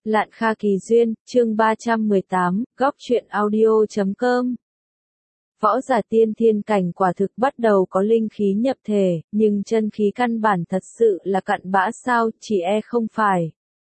Lạn Kha Kỳ Duyên, chương 318, góc truyện audio.com. Võ giả tiên thiên cảnh quả thực bắt đầu có linh khí nhập thể, nhưng chân khí căn bản thật sự là cặn bã sao, chỉ không phải.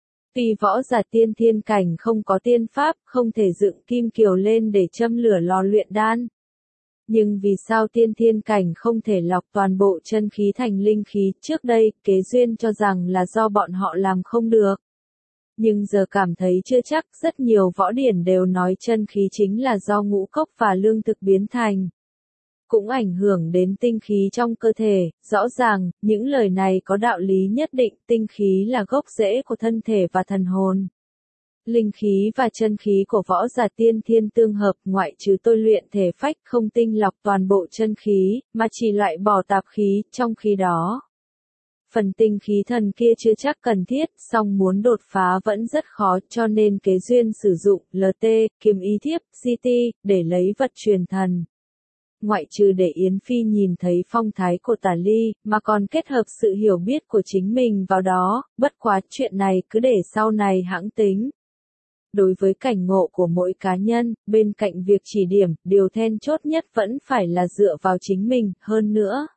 Vì võ giả tiên thiên cảnh không có tiên pháp, không thể dựng kim kiều lên để châm lửa lò luyện đan. Nhưng vì sao tiên thiên cảnh không thể lọc toàn bộ chân khí thành linh khí, trước đây, Kế Duyên cho rằng là do bọn họ làm không được. Nhưng giờ cảm thấy chưa chắc, rất nhiều võ điển đều nói chân khí chính là do ngũ cốc và lương thực biến thành. Cũng ảnh hưởng đến tinh khí trong cơ thể, rõ ràng, những lời này có đạo lý nhất định, tinh khí là gốc rễ của thân thể và thần hồn. Linh khí và chân khí của võ giả tiên thiên tương hợp, ngoại trừ tôi luyện thể phách không tinh lọc toàn bộ chân khí, mà chỉ loại bỏ tạp khí, trong khi đó. Phần tinh khí thần kia chưa chắc cần thiết, song muốn đột phá vẫn rất khó, cho nên Kế Duyên sử dụng LT, kiếm ý thiếp, GT, để lấy vật truyền thần. Ngoại trừ để Yến Phi nhìn thấy phong thái của Tả Ly, mà còn kết hợp sự hiểu biết của chính mình vào đó, bất quá chuyện này cứ để sau này hãng tính. Đối với cảnh ngộ của mỗi cá nhân, bên cạnh việc chỉ điểm, điều then chốt nhất vẫn phải là dựa vào chính mình, hơn nữa.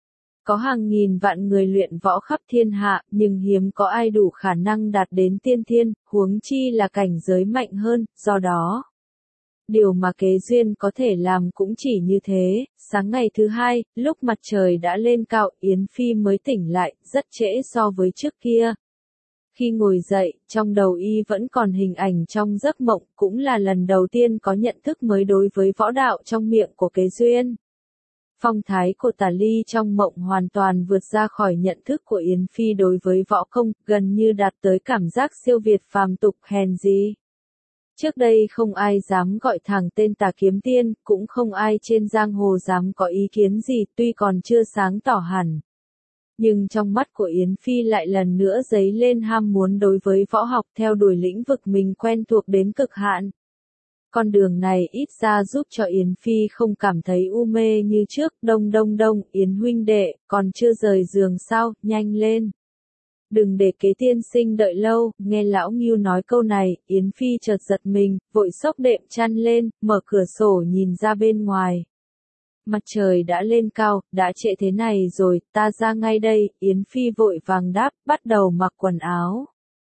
Có hàng nghìn vạn người luyện võ khắp thiên hạ, nhưng hiếm có ai đủ khả năng đạt đến tiên thiên, huống chi là cảnh giới mạnh hơn, do đó. Điều mà Kế Duyên có thể làm cũng chỉ như thế, sáng ngày thứ hai, lúc mặt trời đã lên cao, Yến Phi mới tỉnh lại, rất trễ so với trước kia. Khi ngồi dậy, trong đầu y vẫn còn hình ảnh trong giấc mộng, cũng là lần đầu tiên có nhận thức mới đối với võ đạo trong miệng của Kế Duyên. Phong thái của Tả Ly trong mộng hoàn toàn vượt ra khỏi nhận thức của Yến Phi đối với võ công, gần như đạt tới cảm giác siêu việt phàm tục hèn gì. Trước đây không ai dám gọi thẳng tên Tà Kiếm Tiên, cũng không ai trên giang hồ dám có ý kiến gì, tuy còn chưa sáng tỏ hẳn. Nhưng trong mắt của Yến Phi lại lần nữa dấy lên ham muốn đối với võ học theo đuổi lĩnh vực mình quen thuộc đến cực hạn. Con đường này ít ra giúp cho Yến Phi không cảm thấy u mê như trước, đông, Yến huynh đệ, còn chưa rời giường sao, nhanh lên. Đừng để Kế tiên sinh đợi lâu, nghe lão Ngưu nói câu này, Yến Phi chợt giật mình, vội xốc đệm chăn lên, mở cửa sổ nhìn ra bên ngoài. Mặt trời đã lên cao, đã trễ thế này rồi, ta ra ngay đây, Yến Phi vội vàng đáp, bắt đầu mặc quần áo.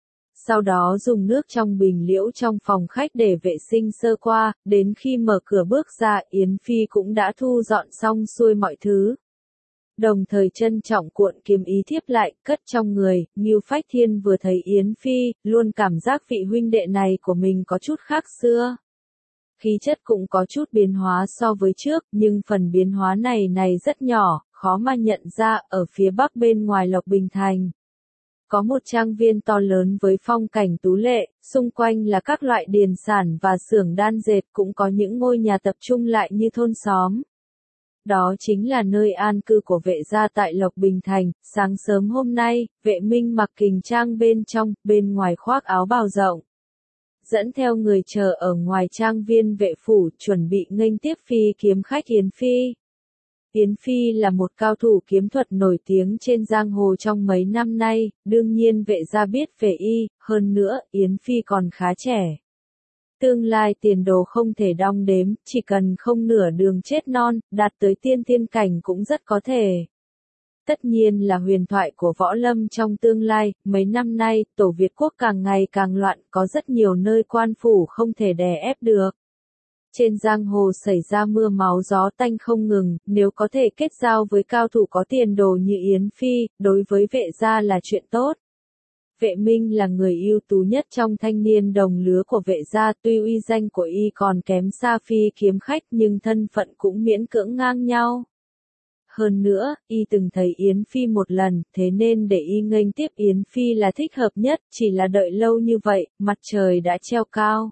Sau đó dùng nước trong bình liễu trong phòng khách để vệ sinh sơ qua, đến khi mở cửa bước ra, Yến Phi cũng đã thu dọn xong xuôi mọi thứ. Đồng thời trân trọng cuộn kiếm ý thiếp lại, cất trong người, Ngưu Phách Thiên vừa thấy Yến Phi, luôn cảm giác vị huynh đệ này của mình có chút khác xưa. Khí chất cũng có chút biến hóa so với trước, nhưng phần biến hóa này rất nhỏ, khó mà nhận ra, ở phía bắc bên ngoài Lộc Bình Thành. Có một trang viên to lớn với phong cảnh tú lệ, xung quanh là các loại điền sản và xưởng đan dệt, cũng có những ngôi nhà tập trung lại như thôn xóm. Đó chính là nơi an cư của vệ gia tại Lộc Bình Thành. Sáng sớm hôm nay, Vệ Minh mặc kình trang bên trong, bên ngoài khoác áo bào rộng. Dẫn theo người chờ ở ngoài trang viên vệ phủ, chuẩn bị nghênh tiếp phi kiếm khách Yến Phi. Yến Phi là một cao thủ kiếm thuật nổi tiếng trên giang hồ trong mấy năm nay, đương nhiên vệ gia biết về y, hơn nữa, Yến Phi còn khá trẻ. Tương lai tiền đồ không thể đong đếm, chỉ cần không nửa đường chết non, đạt tới tiên thiên cảnh cũng rất có thể. Tất nhiên là huyền thoại của võ lâm trong tương lai, mấy năm nay, tổ Việt quốc càng ngày càng loạn, có rất nhiều nơi quan phủ không thể đè ép được. Trên giang hồ xảy ra mưa máu gió tanh không ngừng, nếu có thể kết giao với cao thủ có tiền đồ như Yến Phi, đối với vệ gia là chuyện tốt. Vệ Minh là người ưu tú nhất trong thanh niên đồng lứa của vệ gia, tuy uy danh của y còn kém xa phi kiếm khách nhưng thân phận cũng miễn cưỡng ngang nhau. Hơn nữa, y từng thấy Yến Phi một lần, thế nên để y nghênh tiếp Yến Phi là thích hợp nhất, chỉ là đợi lâu như vậy, mặt trời đã treo cao.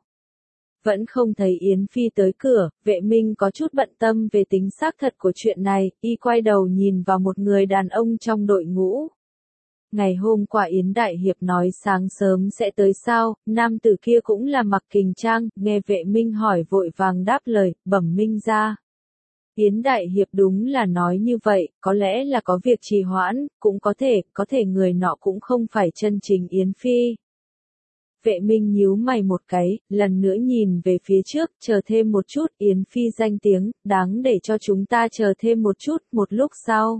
Vẫn không thấy Yến Phi tới cửa, Vệ Minh có chút bận tâm về tính xác thật của chuyện này, y quay đầu nhìn vào một người đàn ông trong đội ngũ. Ngày hôm qua Yến Đại Hiệp nói sáng sớm sẽ tới sao, nam tử kia cũng là mặc kình trang, nghe Vệ Minh hỏi vội vàng đáp lời, bẩm Minh ra. Yến Đại Hiệp đúng là nói như vậy, có lẽ là có việc trì hoãn, cũng có thể người nọ cũng không phải chân chính Yến Phi. Vệ Minh nhíu mày một cái, lần nữa nhìn về phía trước, chờ thêm một chút, Yến Phi danh tiếng, đáng để cho chúng ta chờ thêm một chút, một lúc sau.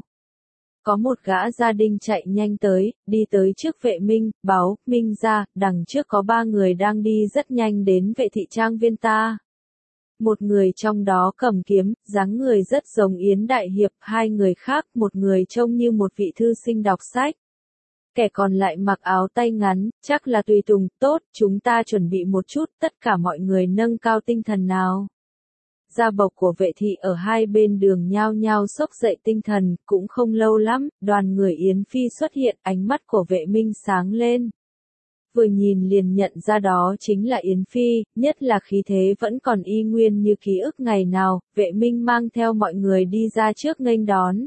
Có một gã gia đình chạy nhanh tới, đi tới trước Vệ Minh, báo, Minh ra, đằng trước có 3 người đang đi rất nhanh đến Vệ thị trang viên ta. Một người trong đó cầm kiếm, dáng người rất giống Yến Đại Hiệp, 2 người khác, một người trông như một vị thư sinh đọc sách. Kẻ còn lại mặc áo tay ngắn, chắc là tùy tùng, tốt, chúng ta chuẩn bị một chút, tất cả mọi người nâng cao tinh thần nào. Gia bộc của Vệ thị ở hai bên đường nhao nhao xốc dậy tinh thần, cũng không lâu lắm, đoàn người Yến Phi xuất hiện, ánh mắt của Vệ Minh sáng lên. Vừa nhìn liền nhận ra đó chính là Yến Phi, nhất là khí thế vẫn còn y nguyên như ký ức ngày nào, Vệ Minh mang theo mọi người đi ra trước nghênh đón.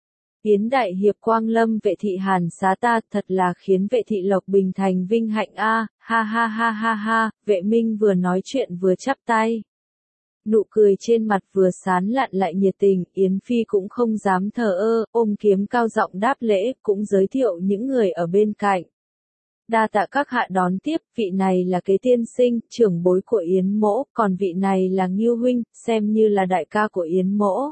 Yến Đại Hiệp quang lâm Vệ thị Hàn xá ta, thật là khiến Vệ thị Lộc Bình thành vinh hạnh a, ha ha ha ha ha, Vệ Minh vừa nói chuyện vừa chắp tay. Nụ cười trên mặt vừa sán lạn lại nhiệt tình, Yến Phi cũng không dám thờ ơ, ôm kiếm cao giọng đáp lễ, cũng giới thiệu những người ở bên cạnh. Đa tạ các hạ đón tiếp, vị này là Kế tiên sinh, trưởng bối của Yến mỗ, còn vị này là Ngưu huynh, xem như là đại ca của Yến mỗ.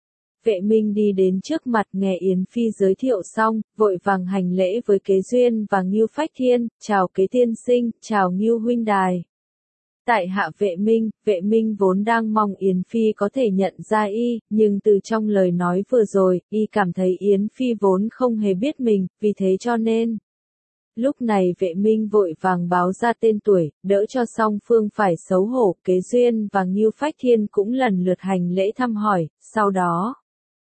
Vệ Minh đi đến trước mặt nghe Yến Phi giới thiệu xong, vội vàng hành lễ với Kế Duyên và Ngưu Phách Thiên, chào Kế tiên sinh, chào Ngưu huynh đài. Tại hạ Vệ Minh vốn đang mong Yến Phi có thể nhận ra y, nhưng từ trong lời nói vừa rồi, y cảm thấy Yến Phi vốn không hề biết mình, vì thế cho nên. Lúc này Vệ Minh vội vàng báo ra tên tuổi, đỡ cho song phương phải xấu hổ, Kế Duyên và Ngưu Phách Thiên cũng lần lượt hành lễ thăm hỏi, sau đó.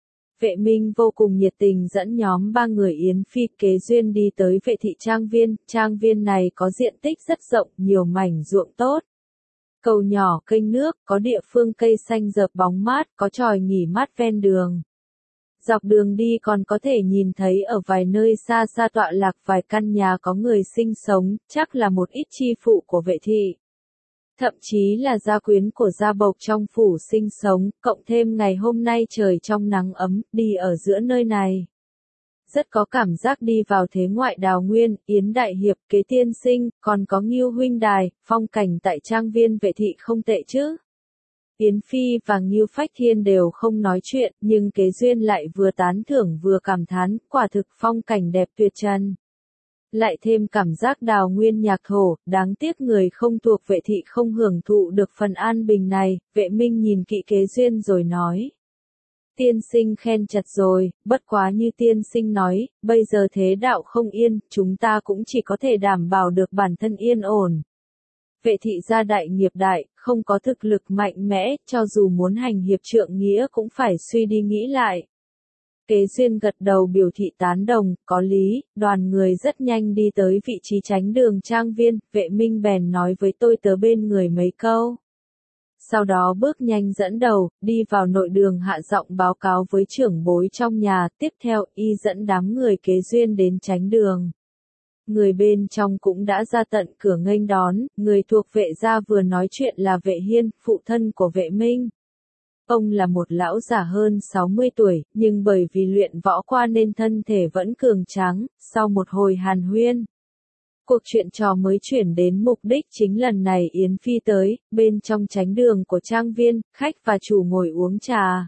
Vệ Minh vô cùng nhiệt tình dẫn nhóm 3 người Yến Phi Kế Duyên đi tới Vệ thị trang viên này có diện tích rất rộng, nhiều mảnh ruộng tốt. Cầu nhỏ kênh nước, có địa phương cây xanh rợp bóng mát, có chòi nghỉ mát ven đường. Dọc đường đi còn có thể nhìn thấy ở vài nơi xa xa tọa lạc vài căn nhà có người sinh sống, chắc là một ít chi phụ của Vệ thị. Thậm chí là gia quyến của gia bộc trong phủ sinh sống, cộng thêm ngày hôm nay trời trong nắng ấm, đi ở giữa nơi này. Rất có cảm giác đi vào thế ngoại đào nguyên, Yến Đại Hiệp, Kế tiên sinh, còn có Ngưu huynh đài, phong cảnh tại trang viên Vệ thị không tệ chứ. Yến Phi và Ngưu Phách Thiên đều không nói chuyện, nhưng Kế Duyên lại vừa tán thưởng vừa cảm thán, quả thực phong cảnh đẹp tuyệt trần. Lại thêm cảm giác đào nguyên nhạc thổ, đáng tiếc người không thuộc Vệ thị không hưởng thụ được phần an bình này, Vệ Minh nhìn kỹ Kế Duyên rồi nói. Tiên sinh khen chật rồi, bất quá như tiên sinh nói, bây giờ thế đạo không yên, chúng ta cũng chỉ có thể đảm bảo được bản thân yên ổn. Vệ thị gia đại nghiệp đại, không có thực lực mạnh mẽ, cho dù muốn hành hiệp trượng nghĩa cũng phải suy đi nghĩ lại. Kế Duyên gật đầu biểu thị tán đồng, có lý, đoàn người rất nhanh đi tới vị trí tránh đường trang viên, Vệ Minh bèn nói với tôi tớ bên người mấy câu. Sau đó bước nhanh dẫn đầu, đi vào nội đường hạ giọng báo cáo với trưởng bối trong nhà, tiếp theo y dẫn đám người Kế Duyên đến tránh đường. Người bên trong cũng đã ra tận cửa nghênh đón, người thuộc Vệ gia vừa nói chuyện là Vệ Hiên, phụ thân của Vệ Minh. Ông là một lão già hơn 60 tuổi, nhưng bởi vì luyện võ qua nên thân thể vẫn cường tráng, sau một hồi hàn huyên. Cuộc chuyện trò mới chuyển đến mục đích chính lần này Yến Phi tới, bên trong tránh đường của trang viên, khách và chủ ngồi uống trà.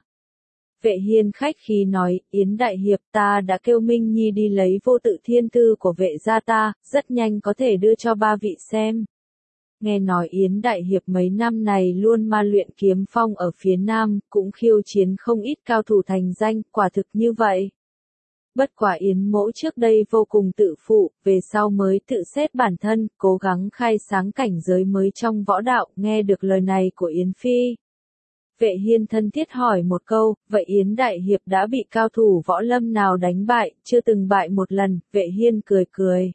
Vệ Hiên khách khí nói, Yến Đại Hiệp ta đã kêu Minh Nhi đi lấy vô tự thiên thư của Vệ gia ta, rất nhanh có thể đưa cho 3 vị xem. Nghe nói Yến Đại Hiệp mấy năm này luôn ma luyện kiếm phong ở phía Nam, cũng khiêu chiến không ít cao thủ thành danh, quả thực như vậy. Bất quả Yến mỗ trước đây vô cùng tự phụ, về sau mới tự xét bản thân, cố gắng khai sáng cảnh giới mới trong võ đạo, nghe được lời này của Yến Phi. Vệ Hiên thân thiết hỏi một câu, vậy Yến Đại Hiệp đã bị cao thủ võ lâm nào đánh bại, chưa từng bại một lần, Vệ Hiên cười cười.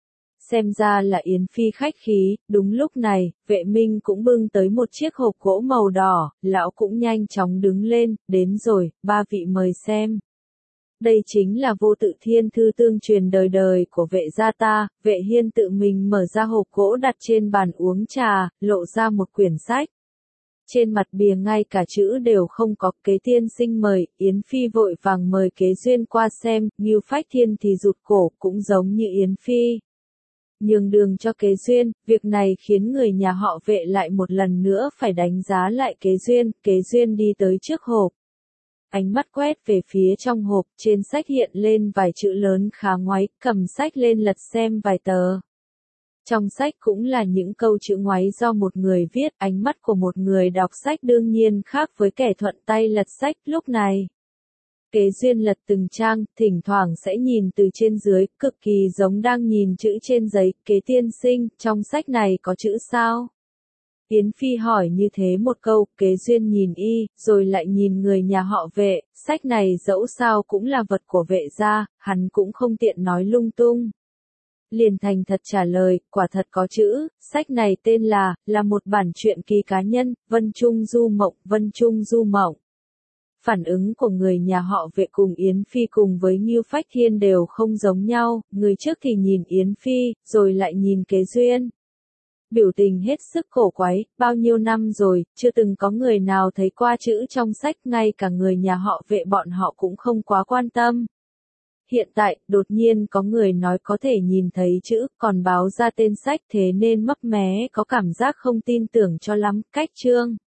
Xem ra là Yến Phi khách khí, đúng lúc này, Vệ Minh cũng bưng tới một chiếc hộp gỗ màu đỏ, lão cũng nhanh chóng đứng lên, đến rồi, 3 vị mời xem. Đây chính là vô tự thiên thư tương truyền đời đời của Vệ gia ta, Vệ Hiên tự mình mở ra hộp gỗ đặt trên bàn uống trà, lộ ra một quyển sách. Trên mặt bìa ngay cả chữ đều không có, Kế tiên sinh mời, Yến Phi vội vàng mời Kế Duyên qua xem, Ngưu Phách Thiên thì rụt cổ, cũng giống như Yến Phi. nhường đường cho Kế Duyên, việc này khiến người nhà họ Vệ lại một lần nữa phải đánh giá lại Kế Duyên đi tới trước hộp. Ánh mắt quét về phía trong hộp, trên sách hiện lên vài chữ lớn khá ngoáy, cầm sách lên lật xem vài tờ. Trong sách cũng là những câu chữ ngoáy do một người viết, ánh mắt của một người đọc sách đương nhiên khác với kẻ thuận tay lật sách lúc này. Kế Duyên lật từng trang, thỉnh thoảng sẽ nhìn từ trên dưới, cực kỳ giống đang nhìn chữ trên giấy. Kế tiên sinh, trong sách này có chữ sao? Yến Phi hỏi như thế một câu, Kế Duyên nhìn y, rồi lại nhìn người nhà họ Vệ, sách này dẫu sao cũng là vật của Vệ gia, hắn cũng không tiện nói lung tung. Liền thành thật trả lời, quả thật có chữ, sách này tên là một bản truyện ký cá nhân, Vân Trung Du Mộng. Phản ứng của người nhà họ Vệ cùng Yến Phi cùng với Ngưu Phách Thiên đều không giống nhau, người trước thì nhìn Yến Phi, rồi lại nhìn Kế Duyên. Biểu tình hết sức cổ quái, bao nhiêu năm rồi, chưa từng có người nào thấy qua chữ trong sách, ngay cả người nhà họ Vệ bọn họ cũng không quá quan tâm. Hiện tại, đột nhiên có người nói có thể nhìn thấy chữ, còn báo ra tên sách, thế nên mấp mé có cảm giác không tin tưởng cho lắm. Cách chương